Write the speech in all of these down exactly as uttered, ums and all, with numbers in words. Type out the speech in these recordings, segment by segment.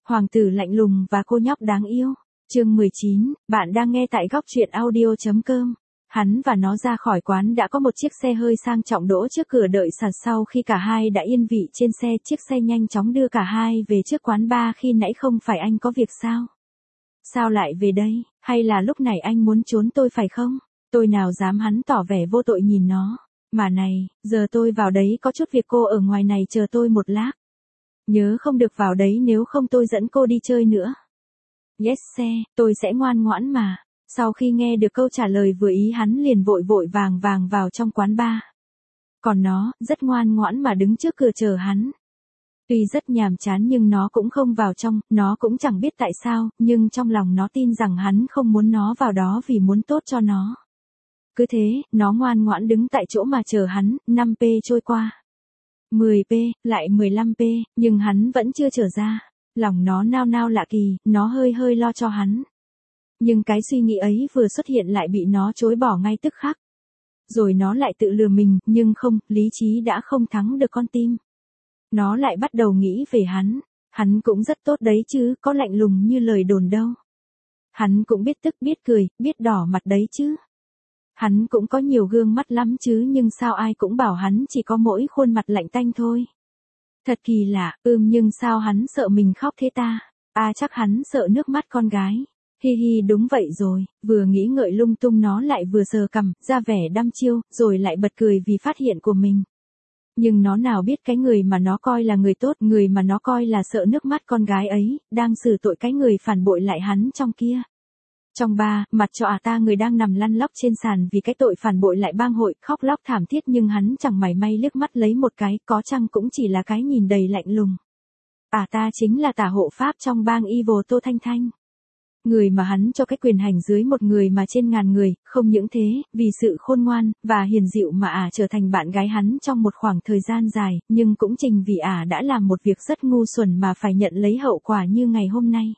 Hoàng tử lạnh lùng và cô nhóc đáng yêu. Chương mười chín, bạn đang nghe tại góc truyện audio.com. Hắn và nó ra khỏi quán đã có một chiếc xe hơi sang trọng đỗ trước cửa đợi sẵn. Sau khi cả hai đã yên vị trên xe, chiếc xe nhanh chóng đưa cả hai về trước quán bar. Khi nãy không phải anh có việc sao? Sao lại về đây? Hay là lúc này anh muốn trốn tôi phải không? Tôi nào dám, hắn tỏ vẻ vô tội nhìn nó. Mà này, giờ tôi vào đấy có chút việc, cô ở ngoài này chờ tôi một lát. Nhớ không được vào đấy nếu không tôi dẫn cô đi chơi nữa. Yes xe, tôi sẽ ngoan ngoãn mà. Sau khi nghe được câu trả lời vừa ý, hắn liền vội vội vàng vàng vào trong quán bar. Còn nó, rất ngoan ngoãn mà đứng trước cửa chờ hắn. Tuy rất nhàm chán nhưng nó cũng không vào trong, nó cũng chẳng biết tại sao, nhưng trong lòng nó tin rằng hắn không muốn nó vào đó vì muốn tốt cho nó. Cứ thế, nó ngoan ngoãn đứng tại chỗ mà chờ hắn. Năm phút trôi qua. mười phút, lại mười lăm phút, nhưng hắn vẫn chưa trở ra. Lòng nó nao nao lạ kỳ, nó hơi hơi lo cho hắn. Nhưng cái suy nghĩ ấy vừa xuất hiện lại bị nó chối bỏ ngay tức khắc. Rồi nó lại tự lừa mình, nhưng không, lý trí đã không thắng được con tim. Nó lại bắt đầu nghĩ về hắn. Hắn cũng rất tốt đấy chứ, có lạnh lùng như lời đồn đâu. Hắn cũng biết tức biết cười, biết đỏ mặt đấy chứ. Hắn cũng có nhiều gương mắt lắm chứ, nhưng sao ai cũng bảo hắn chỉ có mỗi khuôn mặt lạnh tanh thôi. Thật kỳ lạ, ưm nhưng sao hắn sợ mình khóc thế ta? À chắc hắn sợ nước mắt con gái. Hi hi đúng vậy rồi, vừa nghĩ ngợi lung tung nó lại vừa sờ cằm, ra vẻ đăm chiêu, rồi lại bật cười vì phát hiện của mình. Nhưng nó nào biết cái người mà nó coi là người tốt, người mà nó coi là sợ nước mắt con gái ấy, đang xử tội cái người phản bội lại hắn trong kia. Trong ba, mặt cho à ta người đang nằm lăn lóc trên sàn vì cái tội phản bội lại bang hội, khóc lóc thảm thiết nhưng hắn chẳng mảy may liếc mắt lấy một cái, có chăng cũng chỉ là cái nhìn đầy lạnh lùng. À ta chính là tả hộ pháp trong bang Evil Tô Thanh Thanh. Người mà hắn cho cái quyền hành dưới một người mà trên ngàn người, không những thế, vì sự khôn ngoan, và hiền dịu mà ả à trở thành bạn gái hắn trong một khoảng thời gian dài, nhưng cũng chính vì ả à đã làm một việc rất ngu xuẩn mà phải nhận lấy hậu quả như ngày hôm nay.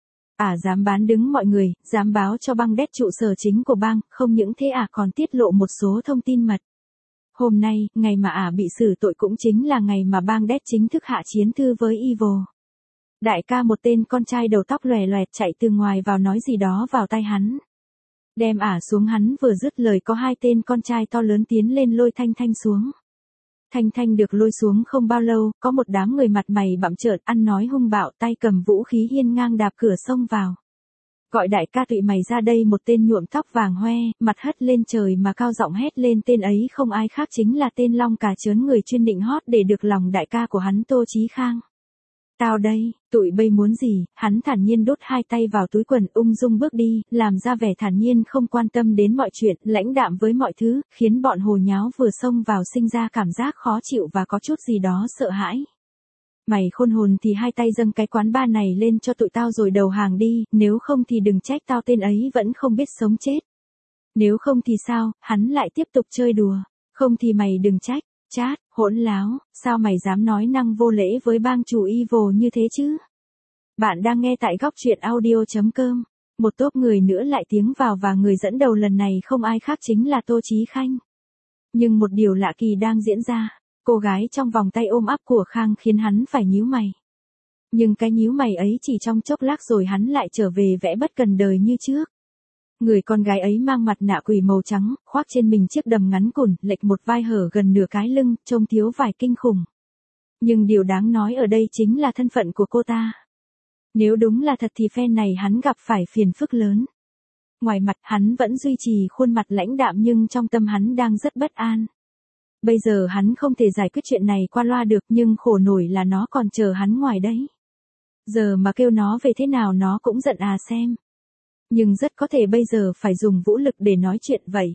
Ả à dám bán đứng mọi người, dám báo cho băng đét trụ sở chính của bang, không những thế ả à còn tiết lộ một số thông tin mật. Hôm nay, ngày mà ả à bị xử tội cũng chính là ngày mà bang đét chính thức hạ chiến thư với Evil. Đại ca, một tên con trai đầu tóc lòe loẹt chạy từ ngoài vào nói gì đó vào tai hắn. Đem ả à xuống, hắn vừa dứt lời có hai tên con trai to lớn tiến lên lôi Thanh Thanh xuống. Thanh Thanh được lôi xuống không bao lâu, có một đám người mặt mày bặm trợn, ăn nói hung bạo, tay cầm vũ khí hiên ngang đạp cửa xông vào. Gọi đại ca tụi mày ra đây, một tên nhuộm tóc vàng hoe, mặt hất lên trời mà cao giọng hét lên. Tên ấy không ai khác chính là tên Long Cà Chớn, người chuyên định hót để được lòng đại ca của hắn Tô Chí Khang. Tao đây, tụi bây muốn gì? Hắn thản nhiên đút hai tay vào túi quần, ung dung bước đi, làm ra vẻ thản nhiên không quan tâm đến mọi chuyện, lãnh đạm với mọi thứ, khiến bọn hồ nháo vừa xông vào sinh ra cảm giác khó chịu và có chút gì đó sợ hãi. Mày khôn hồn thì hai tay dâng cái quán bar này lên cho tụi tao rồi đầu hàng đi, nếu không thì đừng trách tao, tên ấy vẫn không biết sống chết. Nếu không thì sao? Hắn lại tiếp tục chơi đùa. Không thì mày đừng trách. Chát, hỗn láo, sao mày dám nói năng vô lễ với bang chủ Evil như thế chứ? Bạn đang nghe tại góc truyện audio.com. Một tốp người nữa lại tiến vào và người dẫn đầu lần này không ai khác chính là Tô Chí Khanh. Nhưng một điều lạ kỳ đang diễn ra, cô gái trong vòng tay ôm ấp của Khang khiến hắn phải nhíu mày. Nhưng cái nhíu mày ấy chỉ trong chốc lát rồi hắn lại trở về vẻ bất cần đời như trước. Người con gái ấy mang mặt nạ quỷ màu trắng, khoác trên mình chiếc đầm ngắn cùn, lệch một vai hở gần nửa cái lưng, trông thiếu vải kinh khủng. Nhưng điều đáng nói ở đây chính là thân phận của cô ta. Nếu đúng là thật thì phen này hắn gặp phải phiền phức lớn. Ngoài mặt hắn vẫn duy trì khuôn mặt lãnh đạm nhưng trong tâm hắn đang rất bất an. Bây giờ hắn không thể giải quyết chuyện này qua loa được, nhưng khổ nổi là nó còn chờ hắn ngoài đấy. Giờ mà kêu nó về thế nào nó cũng giận à xem. Nhưng rất có thể bây giờ phải dùng vũ lực để nói chuyện vậy.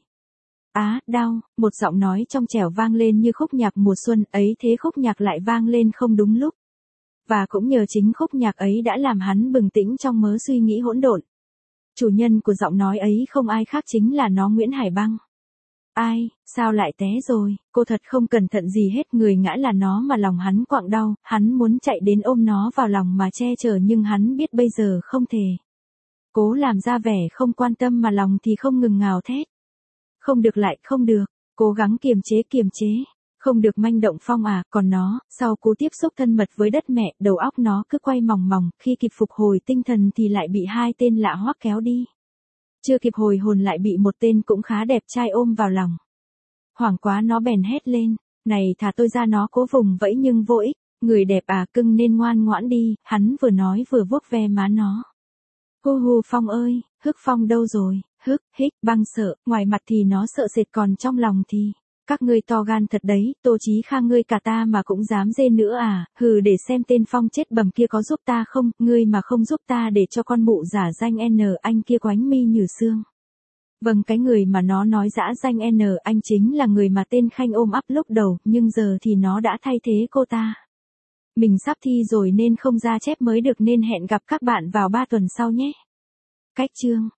Á, đau, một giọng nói trong trẻo vang lên như khúc nhạc mùa xuân, ấy thế khúc nhạc lại vang lên không đúng lúc. Và cũng nhờ chính khúc nhạc ấy đã làm hắn bừng tỉnh trong mớ suy nghĩ hỗn độn. Chủ nhân của giọng nói ấy không ai khác chính là nó, Nguyễn Hải Băng. Ai, sao lại té rồi? Cô thật không cẩn thận gì hết, người ngã là nó mà lòng hắn quặn đau, hắn muốn chạy đến ôm nó vào lòng mà che chở nhưng hắn biết bây giờ không thể. Cố làm ra vẻ không quan tâm mà lòng thì không ngừng ngào thét. Không được, lại không được, cố gắng kiềm chế kiềm chế. Không được manh động Phong à, còn nó, sau cú tiếp xúc thân mật với đất mẹ, đầu óc nó cứ quay mòng mòng, khi kịp phục hồi tinh thần thì lại bị hai tên lạ hoắc kéo đi. Chưa kịp hồi hồn lại bị một tên cũng khá đẹp trai ôm vào lòng. Hoảng quá nó bèn hét lên, này thả tôi ra, nó cố vùng vẫy nhưng vô ích, người đẹp à, cưng nên ngoan ngoãn đi, hắn vừa nói vừa vuốt ve má nó. Hu hu Phong ơi, Hức Phong đâu rồi, hức, hích, băng sợ, ngoài mặt thì nó sợ sệt còn trong lòng thì, các ngươi to gan thật đấy, Tô Chí Khang ngươi cả ta mà cũng dám dê nữa à, hừ để xem tên Phong chết bầm kia có giúp ta không, ngươi mà không giúp ta để cho con mụ giả danh N anh kia quánh mi nhử xương. Vâng, cái người mà nó nói dã danh N anh chính là người mà tên Khanh ôm ấp lúc đầu, nhưng giờ thì nó đã thay thế cô ta. Mình sắp thi rồi nên không ra chép mới được nên hẹn gặp các bạn vào ba tuần sau nhé. Cách chương